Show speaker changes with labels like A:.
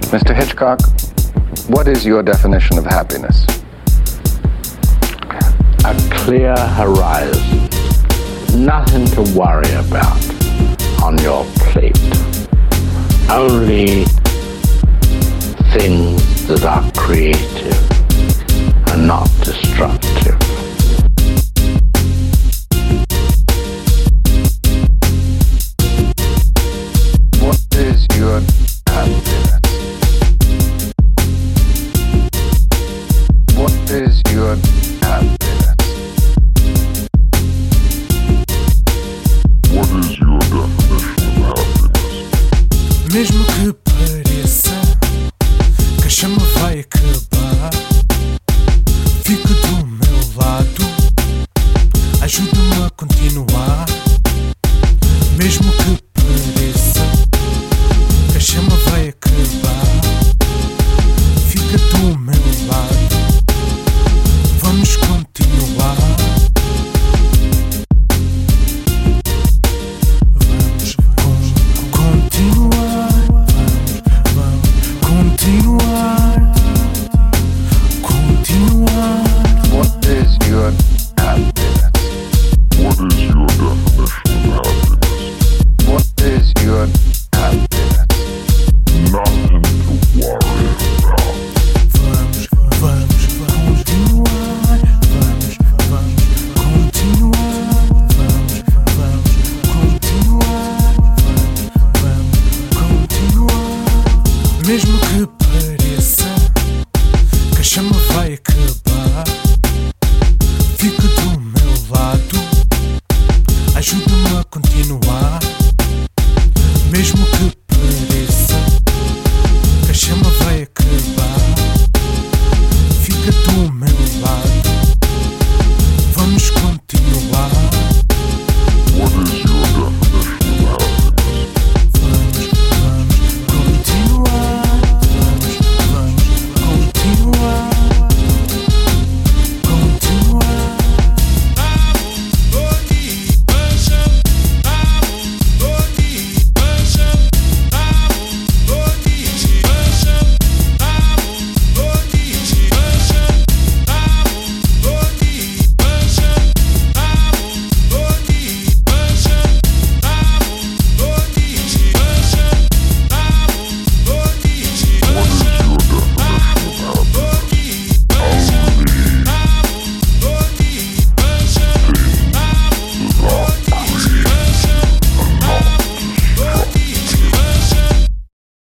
A: Mr. Hitchcock, what is your definition of happiness?
B: A clear horizon, nothing to worry about on your plate, only things that are creative and not destructive.
A: What is your happiness? What is your happiness?
C: What is your definition of happiness?
D: Mesmo que pareça que a chama vai acabar, fica do meu lado, ajuda-me a continuar. Mesmo que pareça que a chama vai acabar, fica do meu lado, vamos continuar. Vamos continuar. Continuar. Continuar.
A: What is your happiness?
C: What is your definition of happiness?
A: What is your happiness?
C: Nothing to worry about.
D: Vamos continuar. Vamos continuar. Vamos continuar. Vamos continuar. Mesmo que